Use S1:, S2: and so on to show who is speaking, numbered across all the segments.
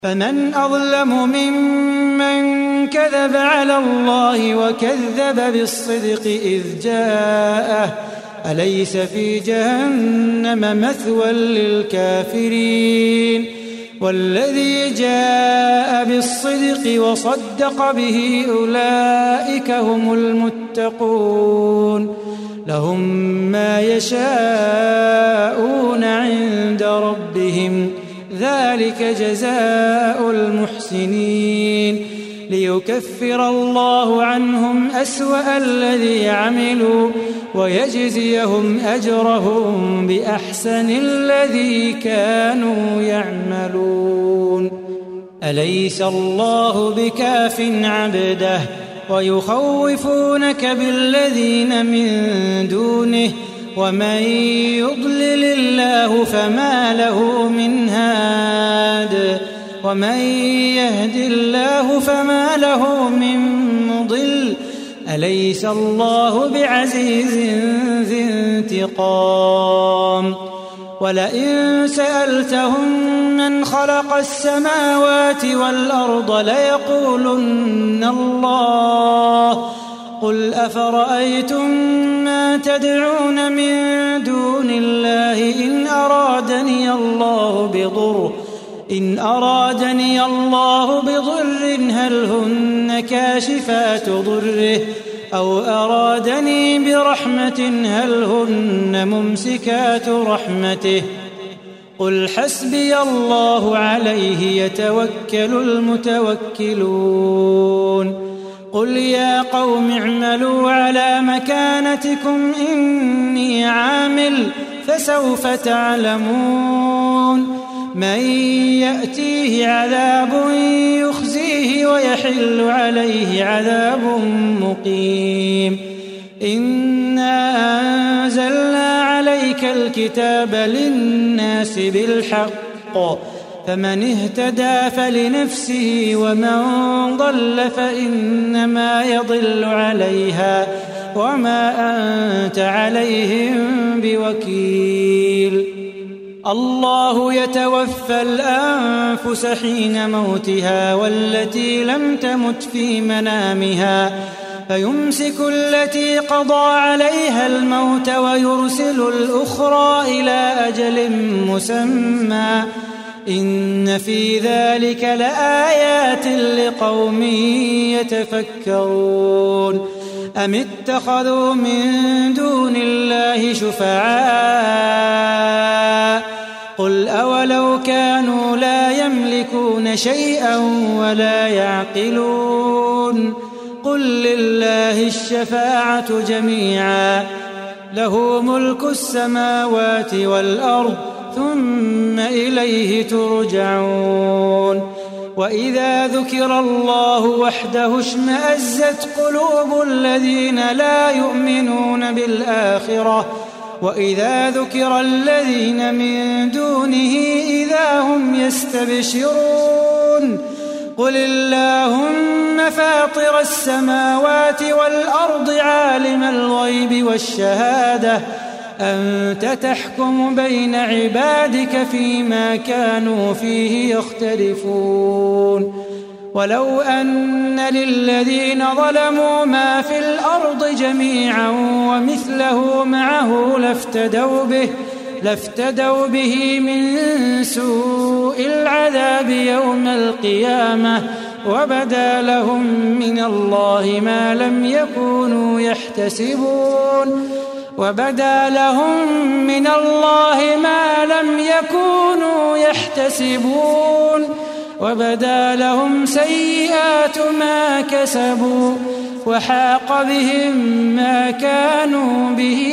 S1: فمن أظلم ممن كذب على الله وكذب بالصدق إذ جاءه أليس في جهنم مثوى للكافرين والذي جاء بالصدق وصدق به أولئك هم المتقون لهم ما يشاءون عند ربهم ذلك جزاء المحسنين ليكفر الله عنهم أسوأ الذي عملوا ويجزيهم أجرهم بأحسن الذي كانوا يعملون أليس الله بكاف عبده ويخوفونك بالذين من دونه ومن يضلل الله فما له من هاد ومن يهد الله فما له من مضل أليس الله بعزيز ذي انتقام ولئن سألتهم من خلق السماوات والأرض ليقولن الله قل أفرأيتم ما تدعون من دون الله إن أرادني الله بضر هل هن كاشفات ضره أو أرادني برحمة هل هن ممسكات رحمته قل حسبي الله عليه يتوكل المتوكلون قل يا قوم اعملوا على مكانتكم إني عامل فسوف تعلمون من يأتيه عذاب يخزيه ويحل عليه عذاب مقيم إنا أنزلنا عليك الكتاب للناس بالحق فمن اهتدى فلنفسه ومن ضل فإنما يضل عليها وما أنت عليهم بوكيل الله يتوفى الأنفس حين موتها والتي لم تمت في منامها فيمسك التي قضى عليها الموت ويرسل الأخرى إلى أجل مسمى إن في ذلك لآيات لقوم يتفكرون أم اتخذوا من دون الله شفعاء قل أولو كانوا لا يملكون شيئا ولا يعقلون قل لله الشفاعة جميعا له ملك السماوات والأرض ثم إليه ترجعون وإذا ذكر الله وحده اشمأزت قلوب الذين لا يؤمنون بالآخرة وإذا ذكر الذين من دونه إذا هم يستبشرون قل اللهم فاطر السماوات والأرض عالم الغيب والشهادة أنت تحكم بين عبادك فيما كانوا فيه يختلفون ولو أن للذين ظلموا ما في الأرض جميعا ومثله معه لافتدوا به من سوء العذاب يوم القيامة وبدا لهم من الله ما لم يكونوا يحتسبون وبدا لهم سيئات ما كسبوا وحاق بهم ما كانوا به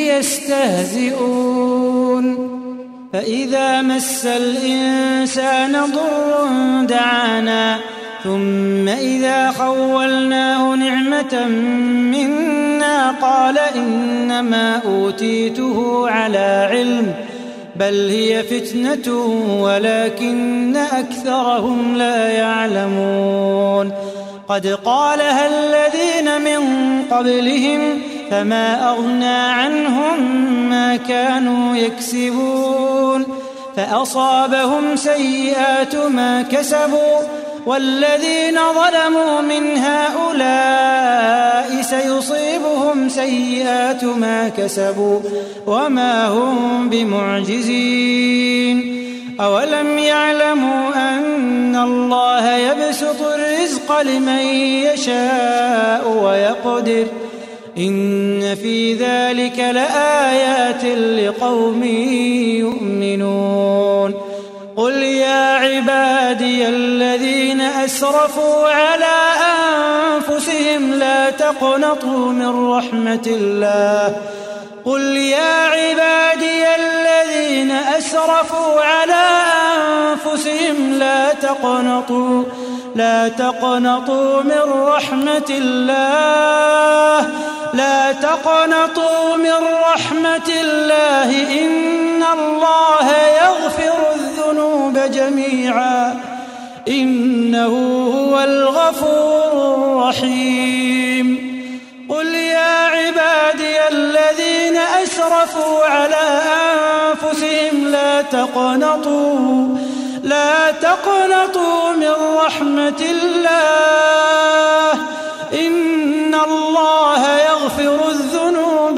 S1: يستهزئون فإذا مس الإنسان ضر دعانا ثم إذا خولناه نعمة منا قال إنما أوتيته على علم بل هي فتنة ولكن أكثرهم لا يعلمون قد قالها الذين من قبلهم فما أغنى عنهم ما كانوا يكسبون فأصابهم سيئات ما كسبوا والذين ظلموا من هؤلاء سيصيبهم سيئات ما كسبوا وما هم بمعجزين أولم يعلموا أن الله يبسط الرزق لمن يشاء ويقدر إن في ذلك لآيات لقوم يؤمنون قل يا عبادي الذين أسرفوا على أنفسهم لا تقنطوا من رحمة الله قل يا عبادي الذين أسرفوا على أنفسهم لا تقنطوا من رحمة الله إن الله يغفر الذنوب جميعا إنه هو الغفور الرحيم قل يا عبادي الذين أسرفوا على أنفسهم لا تقنطوا من رحمة الله إن الله يغفر الذنوب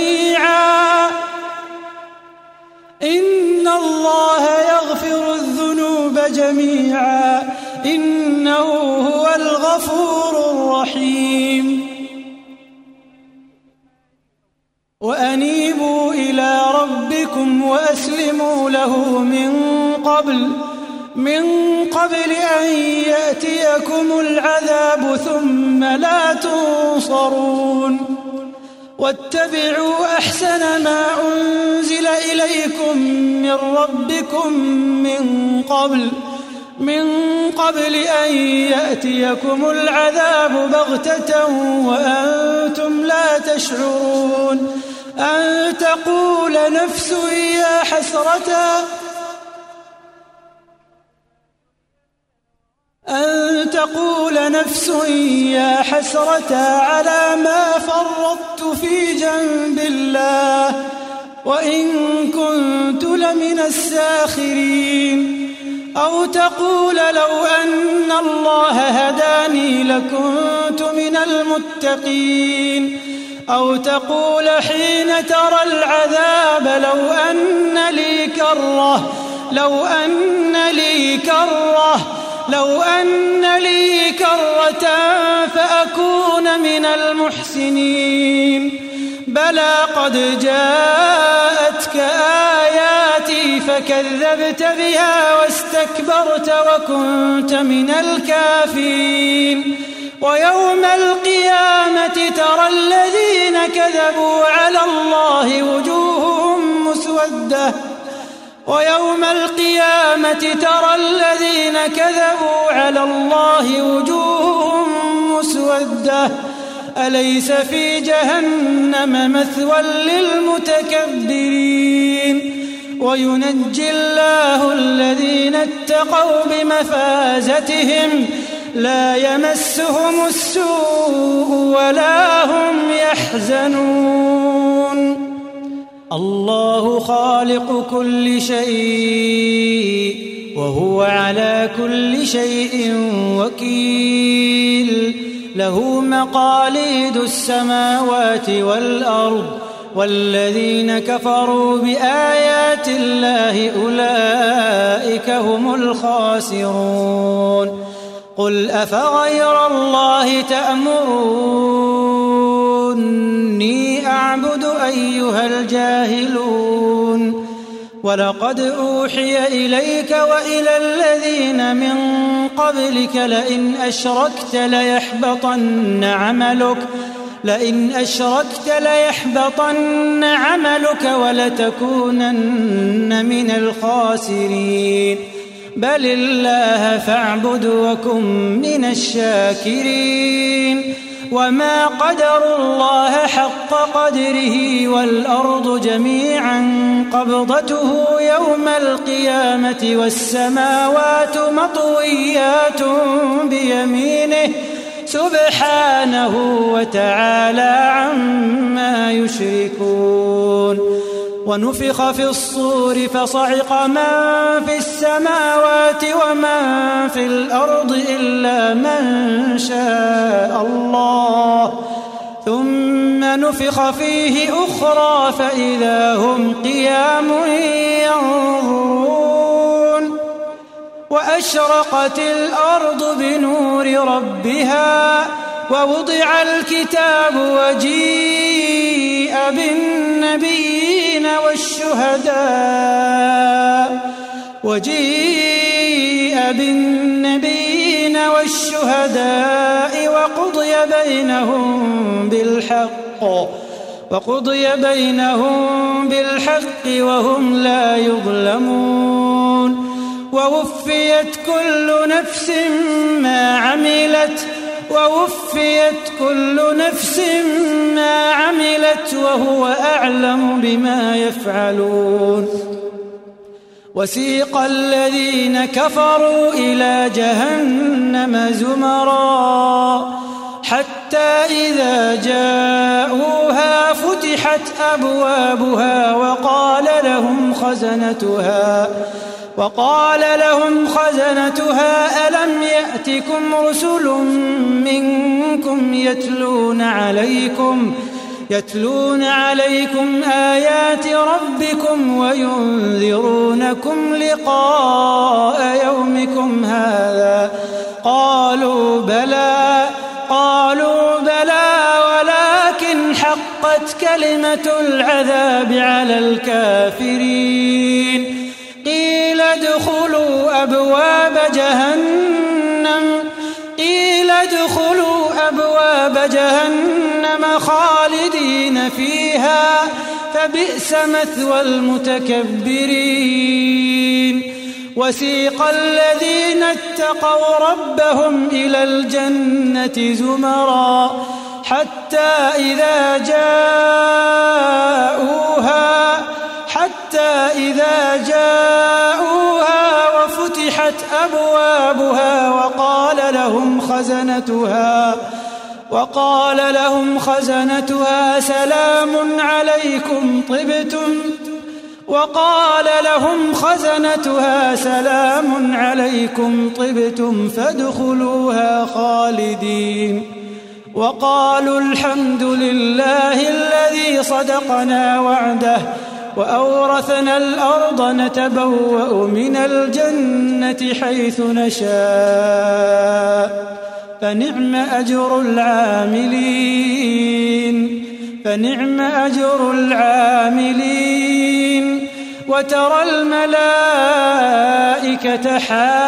S1: جميعا إنه هو الغفور الرحيم وأنيبوا إلى ربكم وأسلموا له من قبل أن يأتيكم العذاب ثم لا تنصرون واتبعوا أحسن ما أنزل إليكم من ربكم من قبل أن يأتيكم العذاب بغتة وأنتم لا تشعرون أن تقول نفس يا حسرة على ما فرطت في جنب الله وإن كنت لمن الساخرين أو تقول لو أن الله هداني لكنت من المتقين أو تقول حين ترى العذاب لو أن لي كرة فأكون من المحسنين بلى قد جاءتك آياتي فكذبت بها واستكبرت وكنت من الكافرين ويوم القيامة ترى الذين كذبوا على الله وجوههم مسودة أليس في جهنم مثوى للمتكبرين وينجي الله الذين اتقوا بمفازتهم لا يمسهم السوء ولا هم يحزنون الله خالق كل شيء وهو على كل شيء وكيل له مقاليد السماوات والأرض والذين كفروا بآيات الله أولئك هم الخاسرون قل أفغير الله تأمروني أعبد أيها الجاهلون ولقد أوحي إليك وإلى الذين من قبلك لئن أشركت ليحبطن عملك ولتكونن من الخاسرين بل الله فاعبد وكن من الشاكرين وما قدروا الله حق قدره والأرض جميعا قبضته يوم القيامة والسماوات مطويات بيمينه سبحانه وتعالى عما يشركون ونفخ في الصور فصعق من في السماوات ومن في الأرض إلا من شاء الله ثم نفخ فيه أخرى فإذا هم قيام ينظرون وأشرقت الأرض بنور ربها ووضع الكتاب وجيء بالنبيين والشهداء وقضي بينهم بالحق وهم لا يظلمون ووفيت كل نفس ما عملت وهو أعلم بما يفعلون وسيق الذين كفروا إلى جهنم زمرا حتى إذا جاءوها فتحت أبوابها وقال لهم خزنتها ألم يأتكم رسل منكم يتلون عليكم آيات ربكم وينذرونكم لقاء يومكم هذا قالوا بلى ولكن حقت كلمة العذاب على الكافرين قيل ادخلوا أبواب جهنم خالدين فيها فبئس مثوى المتكبرين وسيق الذين اتقوا ربهم إلى الجنة زمرا حتى إذا جاءوها وفتحت أبوابها وقال لهم خزنتها سلام عليكم طبتم فادخلوها خالدين وقالوا الحمد لله الذي صدقنا وعده وأورثنا الأرض نتبوأ من الجنة حيث نشاء فنعم أجر العاملين وترى الملائكة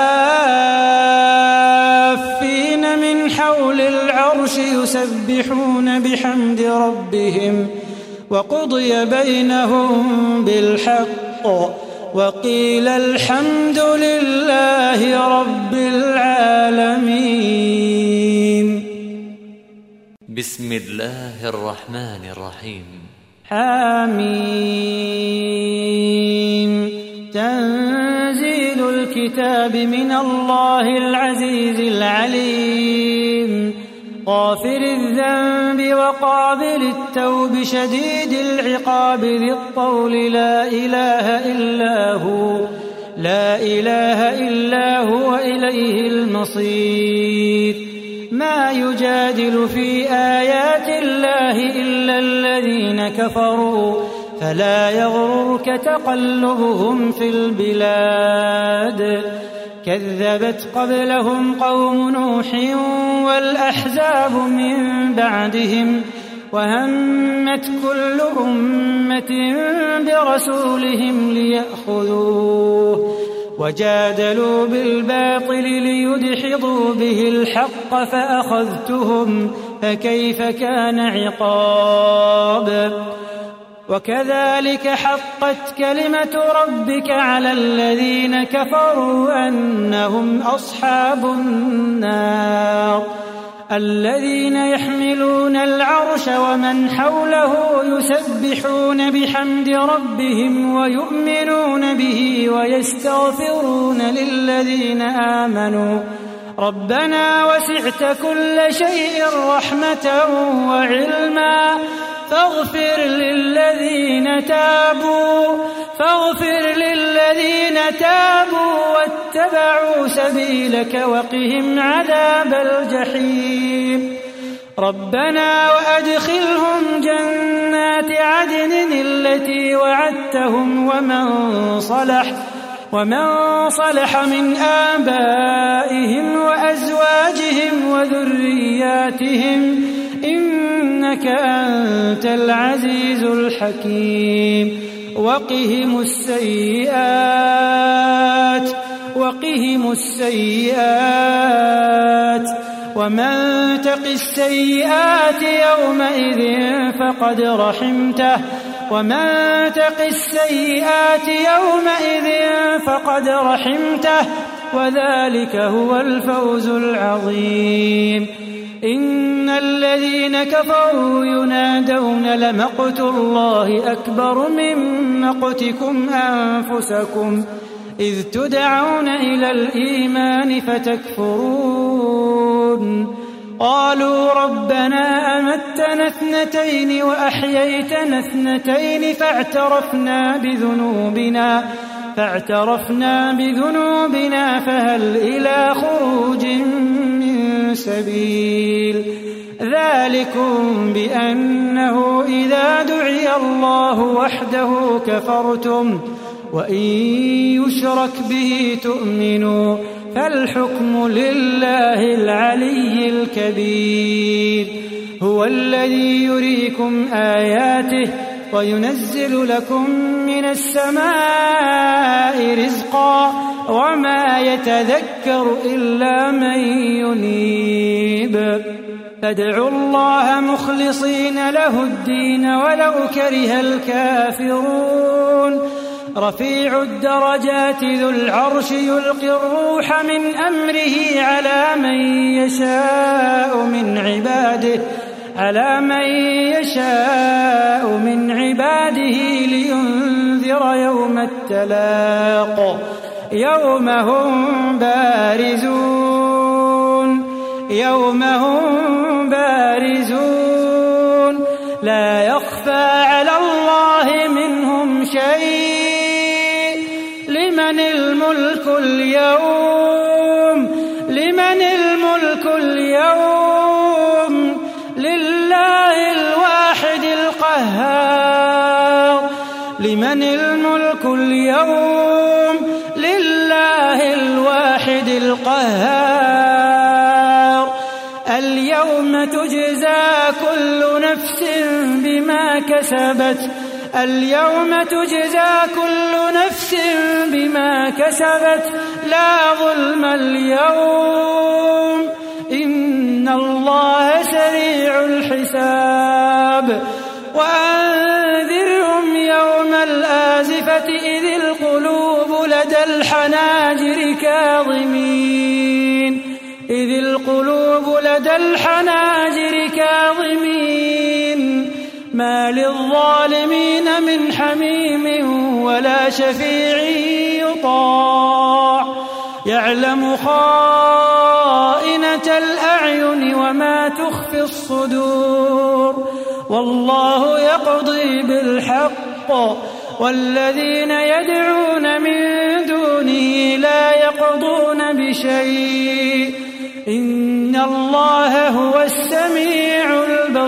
S1: حافين من حول العرش يسبحون بحمد ربهم وقضي بينهم بالحق وقيل الحمد لله رب العالمين.
S2: بسم الله الرحمن الرحيم.
S1: حميم. تنزيل الكتاب من الله العزيز العليم غافر الذنب وقابل التوب شديد العقاب ذي الطول لا إله إلا هو إليه المصير. ما يجادل في آيات الله إلا الذين كفروا فلا يغررك تقلبهم في البلاد. كذبت قبلهم قوم نوح والأحزاب من بعدهم وهمت كل أمة برسولهم ليأخذوه وجادلوا بالباطل ليدحضوا به الحق فأخذتهم فكيف كان عقاب. وكذلك حقت كلمة ربك على الذين كفروا أنهم أصحاب النار. الذين يحملون العرش ومن حوله يسبحون بحمد ربهم ويؤمنون به ويستغفرون للذين آمنوا ربنا وسعت كل شيء رحمة وعلما فاغفر للذين تابوا واتبعوا سبيلك وقهم عذاب الجحيم ربنا وأدخلهم جنات عدن التي وعدتهم ومن صلح من آبائهم وأزواجهم وذرياتهم إنك أنت العزيز الحكيم وقهم السيئات ومن تق السيئات يومئذ فقد رحمته وذلك هو الفوز العظيم إن الذين كفروا ينادون لمقت الله أكبر من مقتكم أنفسكم إذ تدعون إلى الإيمان فتكفرون قالوا ربنا أمتنا 2 وأحييتنا 2 فاعترفنا بذنوبنا فهل إلى خروج من سبيل ذلكم بأنه إذا دعي الله وحده كفرتم وإن يشرك به تؤمنوا فالحكم لله العلي الكبير هو الذي يريكم آياته وينزل لكم من السماء رزقا وما يتذكر إلا من ينيب فادعوا الله مخلصين له الدين ولو كره الكافرون رفيع الدرجات ذو العرش يلقي الروح من أمره على من يشاء من عباده لينذر يوم التلاق يوم هم بارزون لا يخفى على الله منهم شيء لمن الملك اليوم لله الواحد القهار لمن الملك اليوم لله الواحد القهار اليوم تجزى كل نفس بما كسبت لا ظلم اليوم إن الله سريع الحساب وأنذرهم يوم الآزفة إذ القلوب لدى الحناجر كاظمين ما للظالمين من حميم ولا شفيع يطاع يعلم خائنة الأعين وما تخفي الصدور والله يقضي بالحق والذين يدعون من دونه لا يقضون بشيء إن الله هو السميع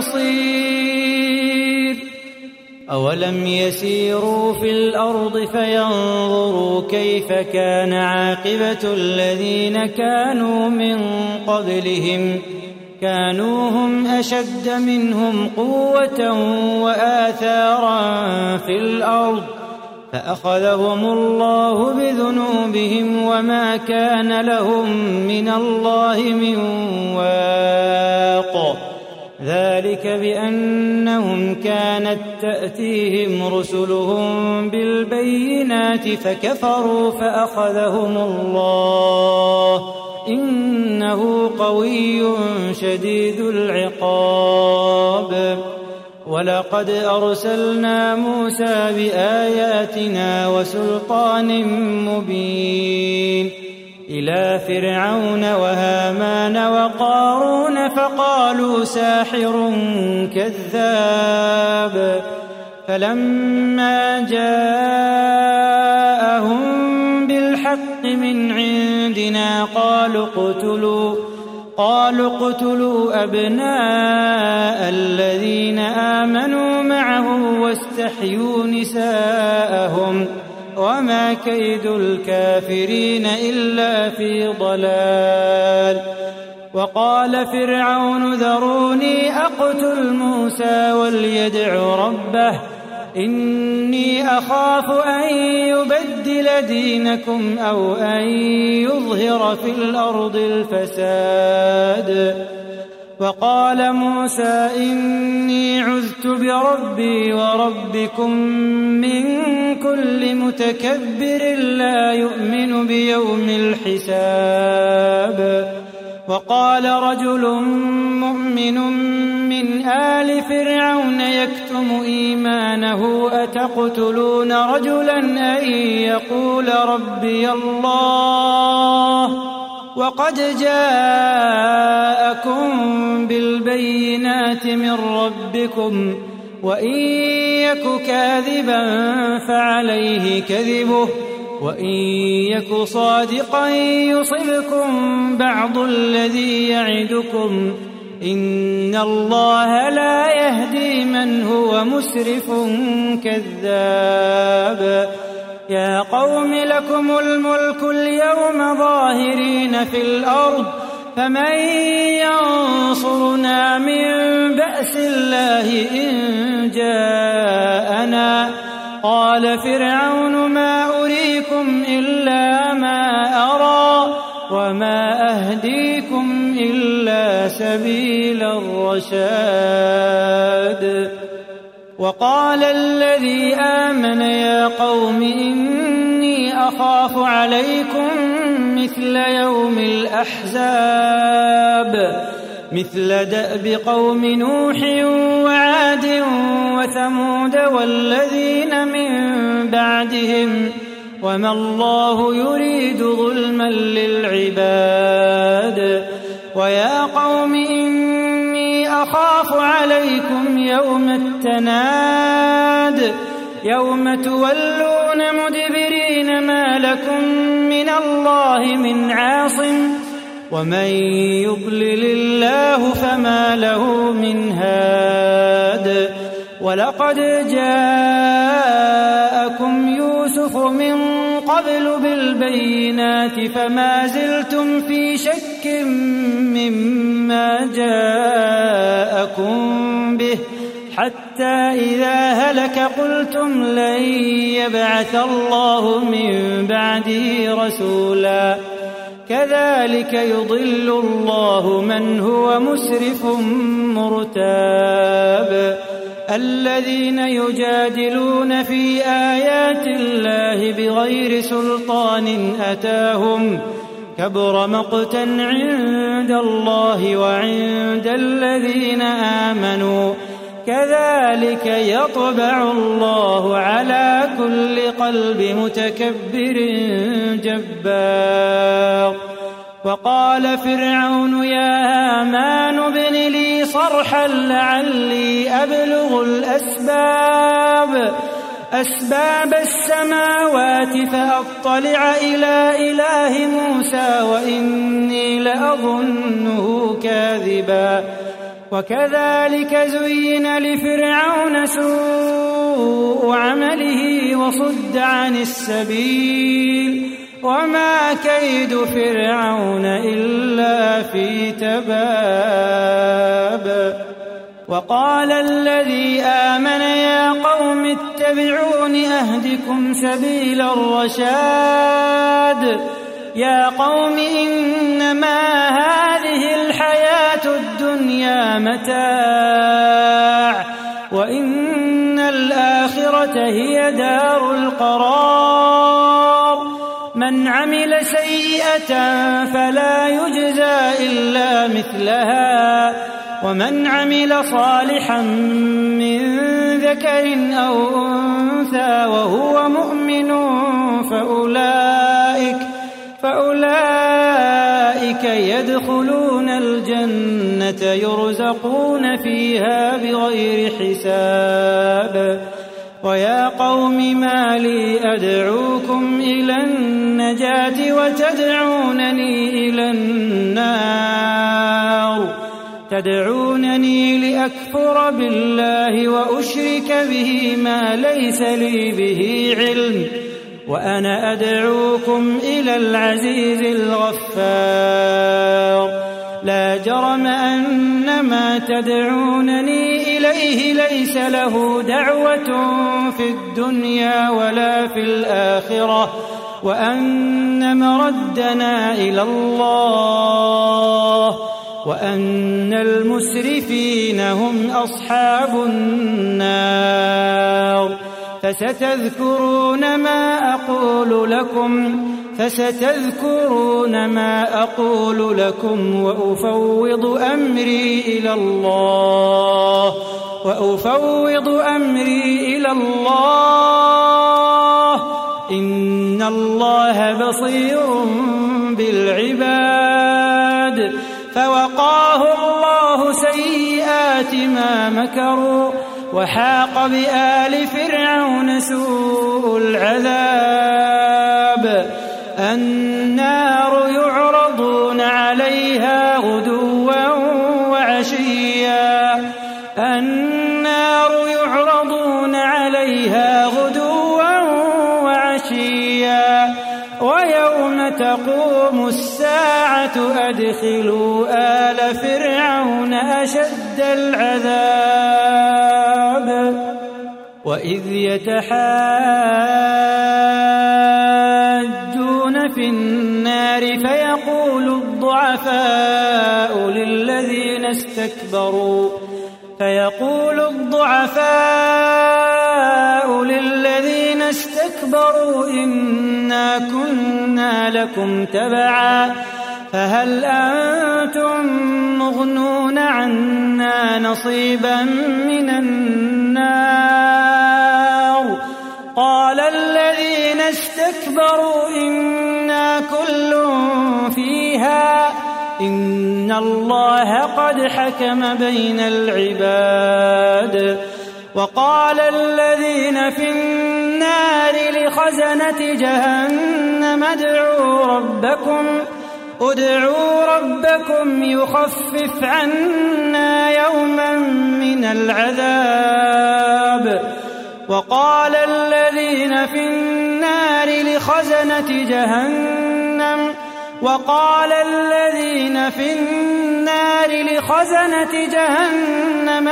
S1: البصير أولم يسيروا في الأرض فينظروا كيف كان عاقبة الذين كانوا من قبلهم كانوا هم أشد منهم قوة وآثارا في الأرض فأخذهم الله بذنوبهم وما كان لهم من الله من واق ذلك بأنهم كانت تأتيهم رسلهم بالبينات فكفروا فأخذهم الله إنه قوي شديد العقاب ولقد أرسلنا موسى بآياتنا وسلطان إلى فرعون وهامان وقارون قالوا ساحر كذاب. فلما جاءهم بالحق من عندنا قالوا اقتلوا أبناء الذين آمنوا معه واستحيوا نساءهم وما كيد الكافرين إلا في ضلال. وقال فرعون ذروني أقتل موسى وليدع ربه إني أخاف أن يبدل دينكم أو أن يظهر في الأرض الفساد. وقال موسى إني عذت بربي وربكم من كل متكبر لا يؤمن بيوم الحساب. وقال رجل مؤمن من آل فرعون يكتم إيمانه أتقتلون رجلا أن يقول ربي الله وقد جاءكم بالبينات من ربكم وإن يك كاذبا فعليه كذبه وإن يك صادقا يصبكم بعض الذي يعدكم إن الله لا يهدي من هو مسرف كذاب. يا قوم لكم الملك اليوم ظاهرين في الأرض فمن ينصرنا من بأس الله إن جاءنا. قال فرعون ما أريكم إلا ما أرى وما أهديكم إلا سبيل الرشاد. وقال الذي آمن يا قوم إني أخاف عليكم مثل يوم الأحزاب مثل دأب قوم نوح وعاد وثمود والذين من بعدهم وما الله يريد ظلما للعباد. ويا قوم إني أخاف عليكم يوم التناد يوم تولون مدبرين ما لكم من الله من عاصم ومن يضلل الله فما له من هاد. ولقد جاءكم يوسف من قبل بالبينات فما زلتم في شك مما جاءكم به حتى إذا هلك قلتم لن يبعث الله من بعده رسولا. كذلك يضل الله من هو مسرف مرتاب. الذين يجادلون في آيات الله بغير سلطان أتاهم كبر مقتا عند الله وعند الذين آمنوا كذلك يطبع الله على كل قلب متكبر جبار. وقال فرعون يا هامان ابن لي صرحا لعلي أبلغ أسباب السماوات فأطلع إلى إله موسى وإني لأظنه كاذبا. وكذلك زين لفرعون سوء عمله وصد عن السبيل وما كيد فرعون إلا في تباب. وقال الذي آمن يا قوم اتبعون أهدكم سبيل الرشاد. يا قوم إنما هذه الحياة الدنيا متاع وإن الآخرة هي دار القرار. من عمل سيئة فلا يجزى إلا مثلها ومن عمل صالحا من ذكر أو أنثى وهو مؤمن فأولئك يدخلون الجنة يرزقون فيها بغير حساب. ويا قوم ما لي أدعوكم إلى النجاة وتدعونني إلى النار، تدعونني لأكفر بالله وأشرك به ما ليس لي به علم، وأنا أدعوكم إلى العزيز الغفار. لا جرم أن ما تدعونني إليه ليس له دعوة في الدنيا ولا في الآخرة، وأن مردنا إلى الله، وأن المسرفين هم أصحاب النار. فستذكرون ما أقول لكم وأفوض أمري إلى الله، إن الله بصير بالعباد. فوقاه الله سيئات ما مكروا، وحاق بآل فرعون سوء العذاب. النار يعرضون عليها غدوا وعشيا، ويوم تقوم الساعة أدخلوا آل فرعون أشد العذاب. وإذ يتحاجون في النار فيقول الضعفاء للذين استكبروا إنا كنا لكم تبعا فهل أنتم مغنون عنا نصيبا من النار؟ قال الذين استكبروا إنا كل فيها إن الله قد حكم بين العباد. وقال الذين في النار لخزنة جهنم ادعوا ربكم يخفف عنا يوما من العذاب. وقال الذين في النار لخزنة جهنم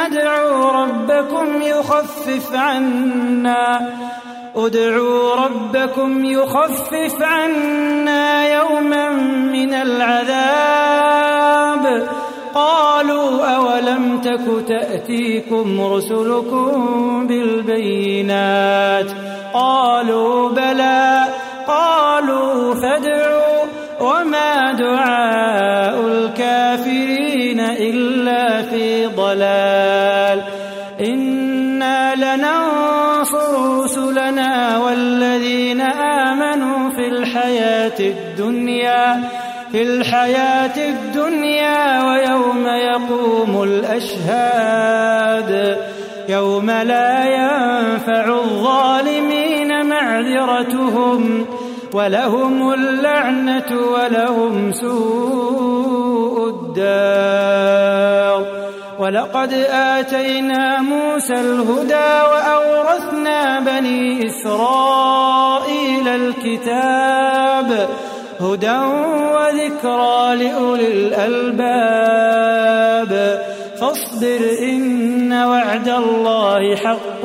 S1: ادعوا ربكم يخفف عنا يوما من العذاب. قالوا أولم تك تأتيكم رسلكم بالبينات؟ قالوا بلى. قالوا فادعوا وما دعاء الكافرين إلا في ضلال. إنا لننصر رسلنا والذين آمنوا في الحياة الدنيا ويوم يقوم الأشهاد، يوم لا ينفع الظالمين معذرتهم ولهم اللعنة ولهم سوء الدار. ولقد آتينا موسى الهدى وأورثنا بني إسرائيل الكتاب هدى وذكرى لأولي الألباب. فاصبر إن وعد الله حق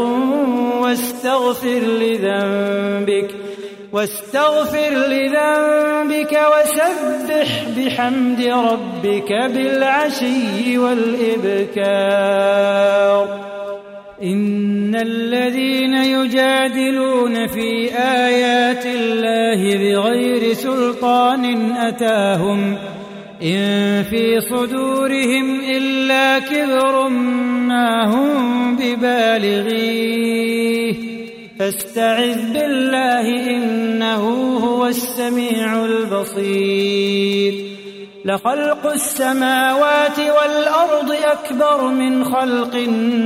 S1: واستغفر لذنبك وسبح بحمد ربك بالعشي والإبكار. إن الذين يجادلون في آيات الله بغير سلطان أتاهم إن في صدورهم إلا كبر ما هم ببالغيه فاستعذ بالله إنه هو السميع البصير. لخلق السماوات والأرض أكبر من خلق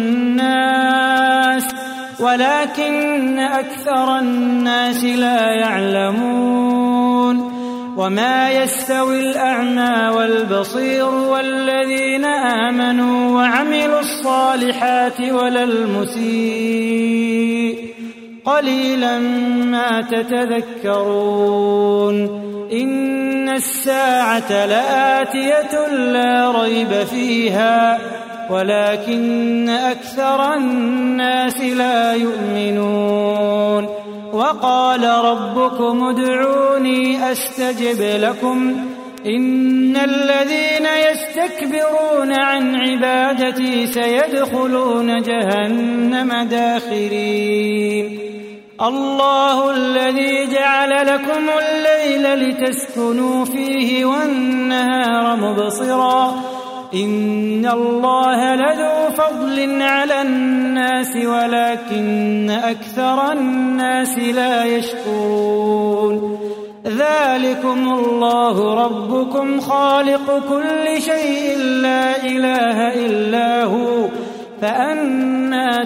S1: الناس ولكن أكثر الناس لا يعلمون وما يستوي الأعمى والبصير والذين آمنوا وعملوا الصالحات ولا المسيء قليلا ما تتذكرون إن الساعة لآتية لا ريب فيها ولكن أكثر الناس لا يؤمنون وقال ربكم ادعوني أستجب لكم إن الذين يستكبرون عن عبادتي سيدخلون جهنم داخرين الله الذي جعل لكم الليل لتسكنوا فيه والنهار مبصرا إن الله لذو فضل على الناس ولكن أكثر الناس لا يشكرون ذلكم الله ربكم خالق كل شيء لا إله إلا هو فأنى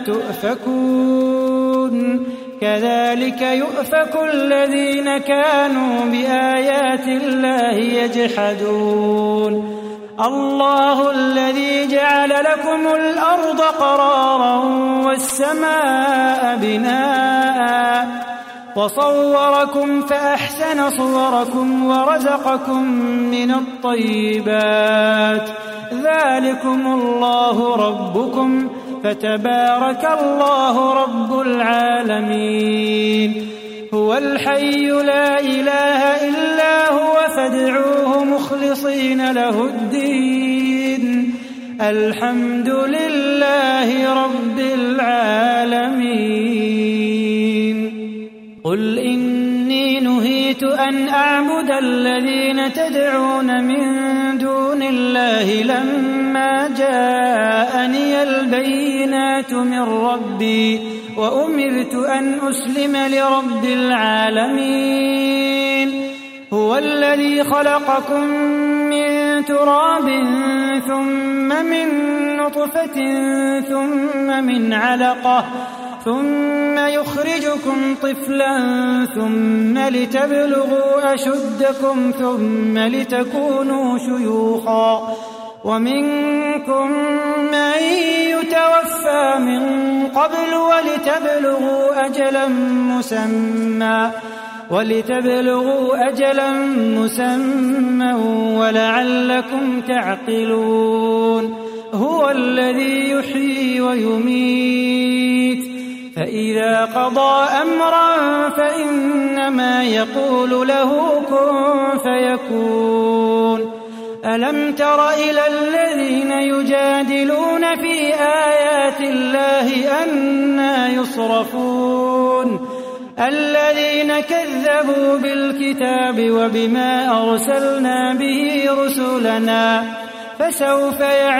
S1: تؤفكون كذلك يؤفك الذين كانوا بآيات الله يجحدون الله الذي جعل لكم الأرض قرارا والسماء بناء وصوركم فأحسن صوركم ورزقكم من الطيبات ذلكم الله ربكم فتبارك الله رب العالمين هو الحي لا إله إلا هو فادعوه مخلصين له الدين الحمد لله رب العالمين قل إني نهيت أن أعبد الذين تدعون من دون الله لما جاءني البينات من ربي وأمرت أن أسلم لرب العالمين هو الذي خلقكم من تراب ثم من نطفة ثم من علقة ثم يخرجكم طفلا ثم لتبلغوا أشدكم ثم لتكونوا شيوخا ومنكم من يتوفى من قبل ولتبلغوا أجلا مسمى ولعلكم تعقلون هو الذي يحيي ويميت فإذا قضى أمرا فإنما يقول له كن فيكون ألم تر إلى الذين يجادلون في آيات الله أنى يصرفون الذين كذبوا بالكتاب وبما أرسلنا به رسلنا فسوف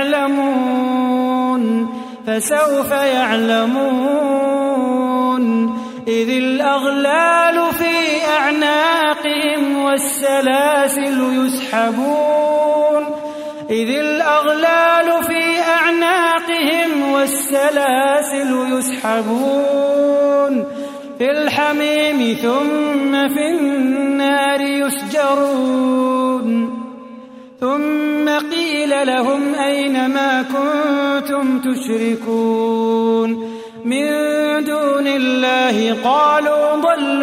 S1: يعلمون إذ الأغلال في أعناقهم والسلاسل يسحبون في الحميم ثم في النار يسجرون ثم قيل لهم أين ما كنتم تشركون من دون الله قالوا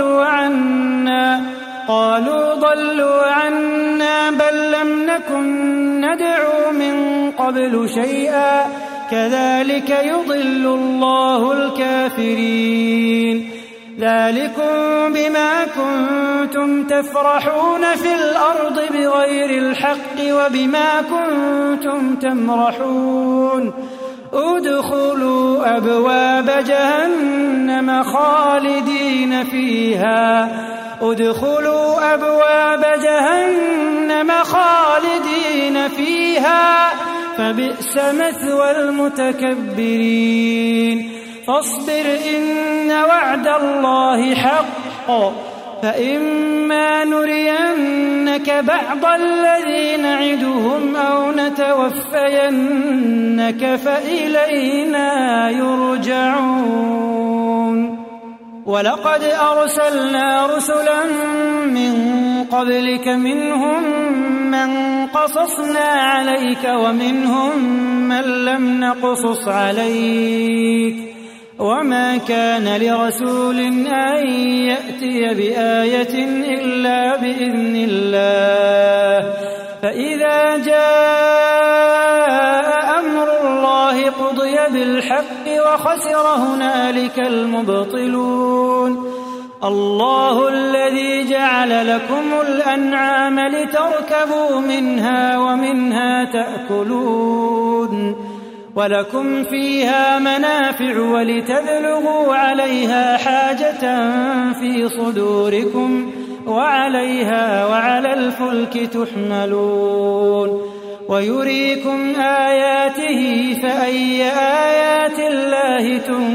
S1: ضلوا عنا بل لم نكن ندعو من قبل شيئا كذلك يضل الله الكافرين ذلكم بما كنتم تفرحون في الأرض بغير الحق وبما كنتم تمرحون ادخلوا أبواب جهنم خالدين فيها فبئس مثوى المتكبرين فاصبر إن وعد الله حق فإما نرينك بعض الذي نعدهم أو نتوفينك فإلينا يرجعون. ولقد أرسلنا رسلا من قبلك منهم من قصصنا عليك ومنهم من لم نقصص عليك، وما كان لرسول أن يأتي بآية إلا بإذن الله، فإذا جاء أمر الله قضي بالحق وخسر هنالك المبطلون. الله الذي جعل لكم الأنعام لتركبوا منها ومنها تأكلون، ولكم فيها منافع ولتبلغوا عليها حاجة في صدوركم وعليها وعلى الفلك تحملون، ويريكم آياته فأي آيات الله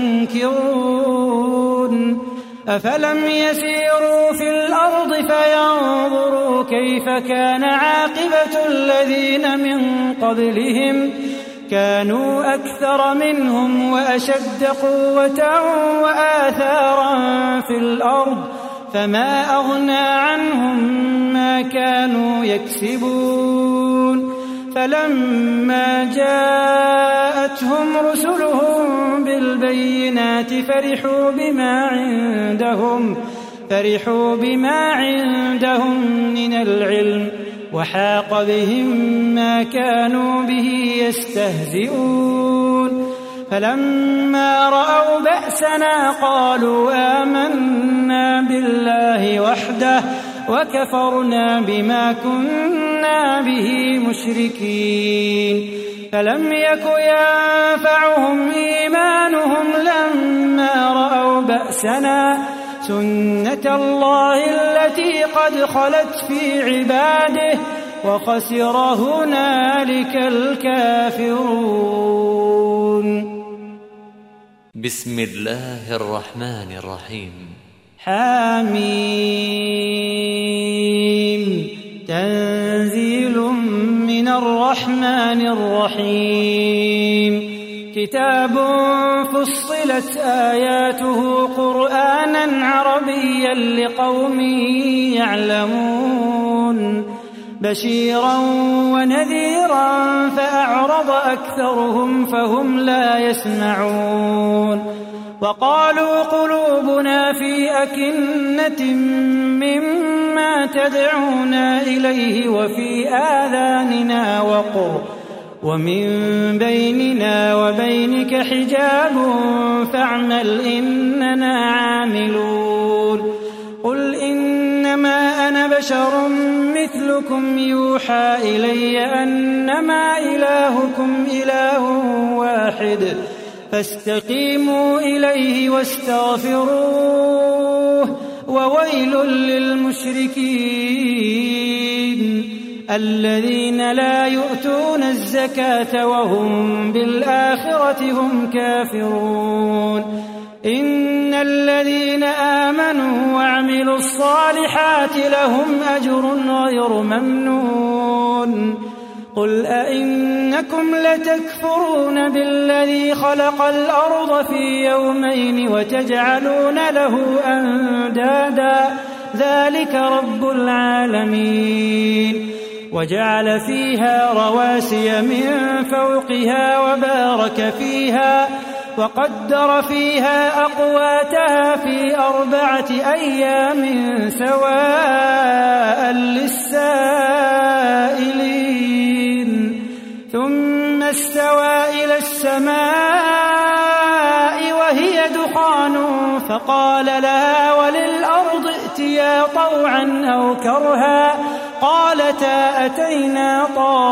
S1: تنكرون. أفلم يسيروا في الأرض فينظروا كيف كان عاقبة الذين من قبلهم، كانوا أكثر منهم وأشد قوة وآثارا في الأرض، فما أغنى عنهم ما كانوا يكسبون. فلما جاءتهم رسلهم بالبينات فرحوا بما عندهم من العلم، وحاق بهم ما كانوا به يستهزئون. فلما رأوا بأسنا قالوا آمنا بالله وحده وكفرنا بما كنا به مشركين. فلم يك ينفعهم إيمانهم لما رأوا بأسنا، سنة الله التي قد خلت في عباده، وخسر هنالك الكافرون.
S2: بسم الله الرحمن الرحيم.
S1: حميم. تنزيل من الرحمن الرحيم. كتاب فصلت آياته قرآنا عربيا لقوم يعلمون، بشيرا ونذيرا فأعرض أكثرهم فهم لا يسمعون. وقالوا قلوبنا في أكنة مما تدعونا إليه وفي آذاننا وقر ومن بيننا وبينك حجاب فاعمل إننا عاملون. قل إنما أنا بشر مثلكم يوحى إلي أنما إلهكم إله واحد فاستقيموا إليه واستغفروه، وويل للمشركين الذين لا يؤتون الزكاة وهم بالآخرة هم كافرون. إن الذين آمنوا وعملوا الصالحات لهم أجر غير ممنون. قل أئنكم لتكفرون بالذي خلق الأرض في يومين وتجعلون له أندادا ذلك رب العالمين. وجعل فيها رواسي من فوقها وبارك فيها وقدر فيها أقواتها في 4 أيام سواء للسائلين. ثم استوى إلى السماء وهي دخان فقال لها وللأرض ائتيا طوعا أو كرها قالتا أتينا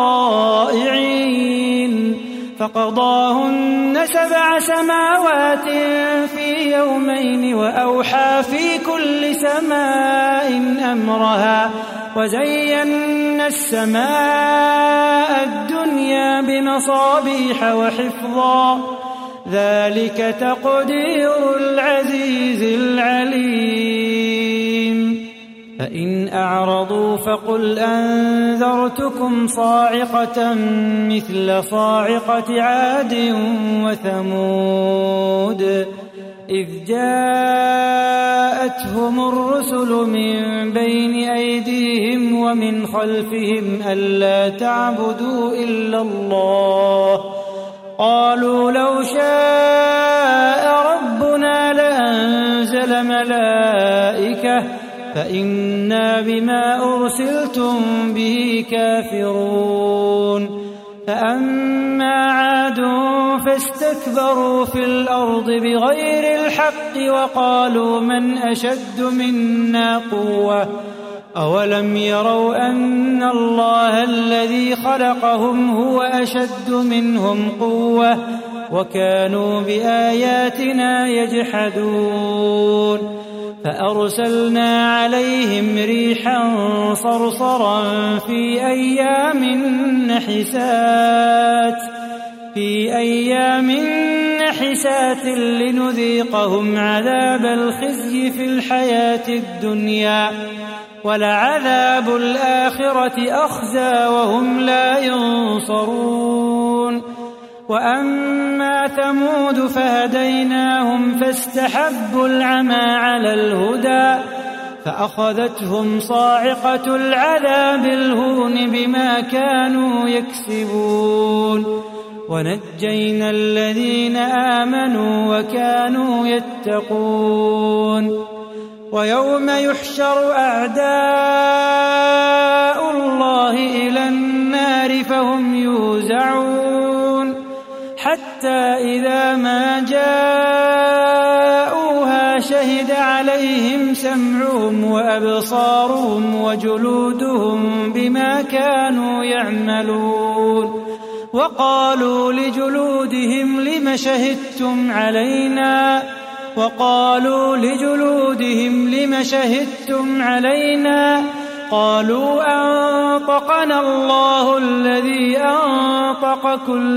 S1: طائعين. فقضاهن 7 سماوات في يومين وأوحى في كل سماء أمرها وزينا السماء الدنيا بمصابيح وحفظا ذلك تقدير العزيز العليم. فإن أعرضوا فقل أنذرتكم صاعقة مثل صاعقة عاد وثمود إذ جاءتهم الرسل من بين أيديهم ومن خلفهم ألا تعبدوا إلا الله قالوا لو شاء ربنا لأنزل ملائكة فإنا بما أرسلتم به كافرون فأما عاد فاستكبروا في الأرض بغير الحق وقالوا من أشد منا قوة أولم يروا أن الله الذي خلقهم هو أشد منهم قوة وكانوا بآياتنا يجحدون فأرسلنا عليهم ريحا صرصرا في أيام نحسات لنذيقهم عذاب الخزي في الحياة الدنيا ولعذاب الآخرة أخزى وهم لا ينصرون وأما ثمود فهديناهم فاستحبوا العمى على الهدى فأخذتهم صاعقة العذاب الهون بما كانوا يكسبون ونجينا الذين آمنوا وكانوا يتقون ويوم يحشر أعداء الله إلى النار فهم يوزعون حتى إذا ما جاءوها شهد عليهم سمعهم وأبصارهم وجلودهم بما كانوا يعملون وقالوا لجلودهم لم شهدتم علينا قالوا أنطقنا الله الذي أنطق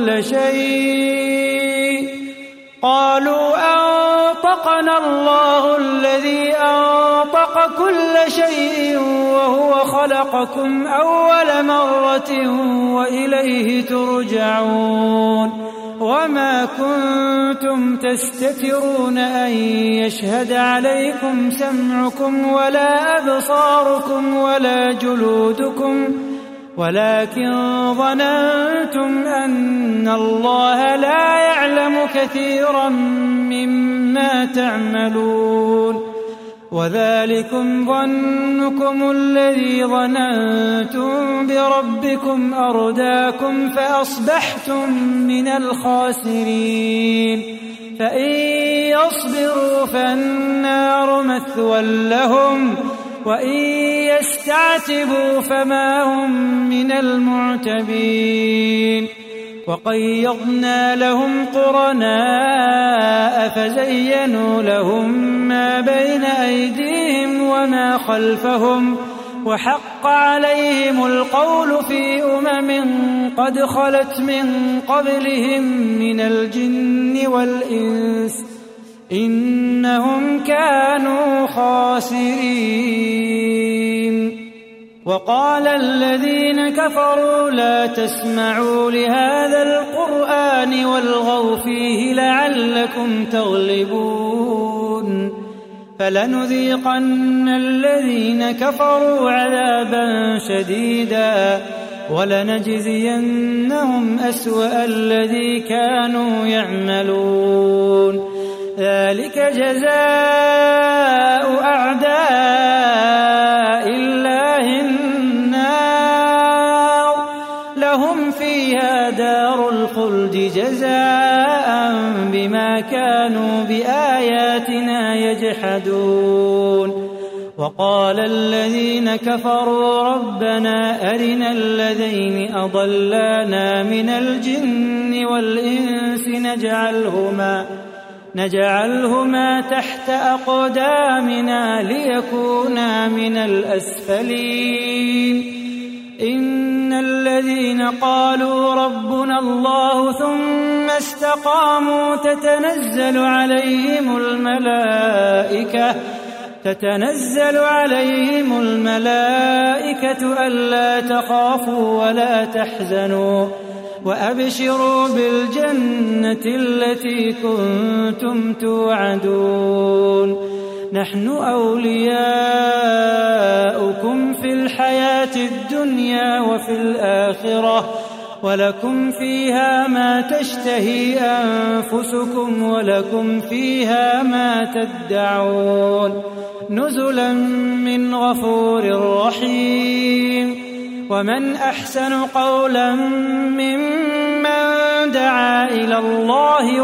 S1: كل شيء وهو خلقكم أول مرة وإليه ترجعون وما كنتم تستترون أن يشهد عليكم سمعكم ولا أبصاركم ولا جلودكم ولكن ظننتم أن الله لا يعلم كثيرا مما تعملون وذلكم ظنكم الذي ظننتم بربكم أرداكم فأصبحتم من الخاسرين فإن يصبروا فالنار مثوى لهم وإن يستعتبوا فما هم من المعتبين وقيضنا لهم قرناء فزينوا لهم ما بين أيديهم وما خلفهم وحق عليهم القول في قد خلت من قبلهم من الجن والإنس إنهم كانوا خاسرين وقال الذين كفروا لا تسمعوا لهذا القرآن والغوا فيه لعلكم تغلبون فلنذيقن الذين كفروا عذابا شديدا ولنجزينهم أسوأ الذي كانوا يعملون ذلك جزاء أعداء الله النار لهم فيها دار الخلد جزاء بما كانوا بآياتنا يجحدون وقال الذين كفروا ربنا أرنا الذين أضلانا من الجن والإنس نجعلهما تحت أقدامنا ليكونا من الأسفلين إن الذين قالوا ربنا الله ثم استقاموا تتنزل عليهم تتنزل عليهم الملائكة ألا تخافوا ولا تحزنوا وأبشروا بالجنة التي كنتم توعدون نحن أولياؤكم في الحياة الدنيا وفي الآخرة ولكم فيها ما تشتهي أنفسكم ولكم فيها ما تدعون نزلا من غفور رحيم ومن أحسن قولا ممن دعا إلى الله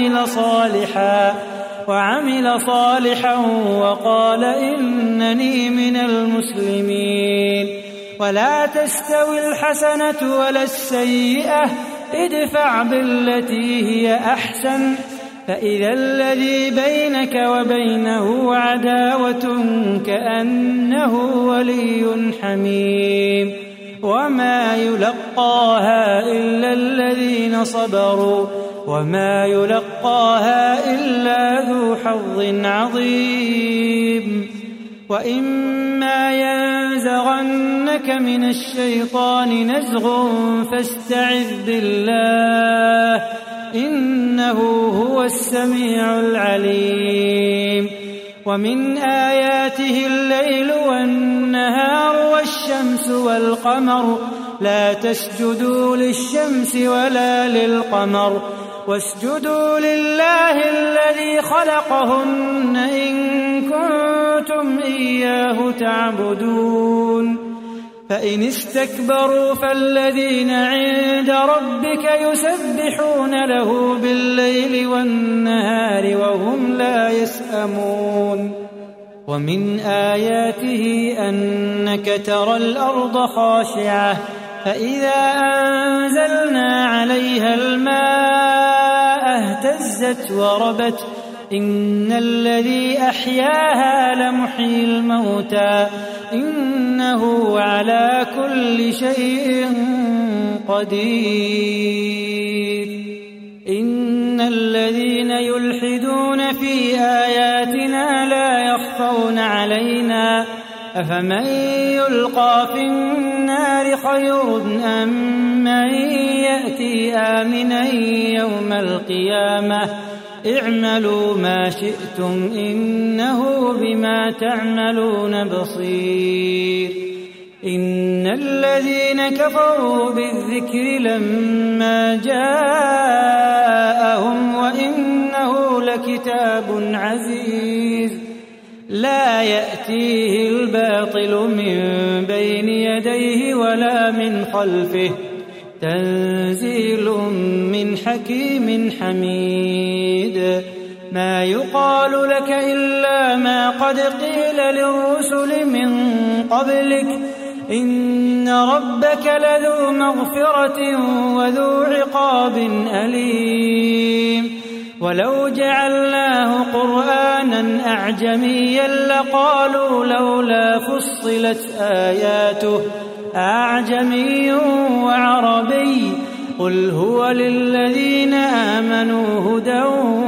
S1: وعمل صالحا وقال إنني من المسلمين ولا تستوي الحسنة ولا السيئة ادفع بالتي هي أحسن فإذا الذي بينك وبينه عداوة كأنه ولي حميم وما يلقاها إلا الذين صبروا وما يلقاها إلا ذو حظ عظيم وإما ينزغنك من الشيطان نزغ فاستعذ بالله إنه هو السميع العليم ومن آياته الليل والنهار والشمس والقمر لا تسجدوا للشمس ولا للقمر واسجدوا لله الذي خلقهن إن كنتم إياه تعبدون فإن استكبروا فالذين عند ربك يسبحون له بالليل والنهار وهم لا يسأمون ومن آياته أنك ترى الأرض خاشعة فإذا أنزلنا عليها الماء اهتزت وربت إن الذي أحياها لمحيي الموتى إنه على كل شيء قدير إن الذين يلحدون في آياتنا لا يخفون علينا أفمن يلقى في النار خير أم من يأتي آمنا يوم القيامة اعملوا ما شئتم إنه بما تعملون بصير إن الذين كفروا بالذكر لما جاءهم وإنه لكتاب عزيز لا يأتيه الباطل من بين يديه ولا من خلفه تنزيل من حكيم حميد ما يقال لك إلا ما قد قيل للرسل من قبلك إن ربك لذو مغفرة وذو عقاب أليم ولو جعلناه قرآنا أعجميا لقالوا لولا فصلت آياته أعجمي وعربي قل هو للذين آمنوا هدى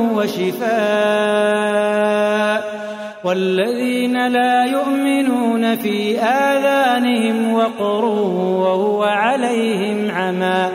S1: وشفاء والذين لا يؤمنون في آذانهم وقر وهو عليهم عمى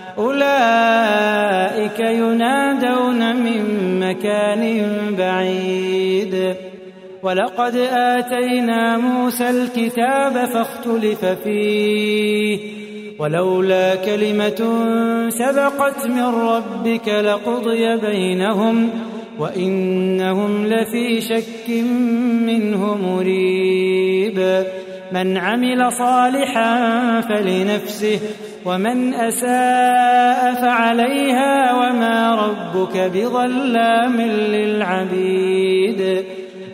S1: أولئك ينادون من مكان بعيد ولقد آتينا موسى الكتاب فاختلف فيه ولولا كلمة سبقت من ربك لقضي بينهم وإنهم لفي شك منه مريب من عمل صالحا فلنفسه ومن أساء فعليها وما ربك بظلام للعبيد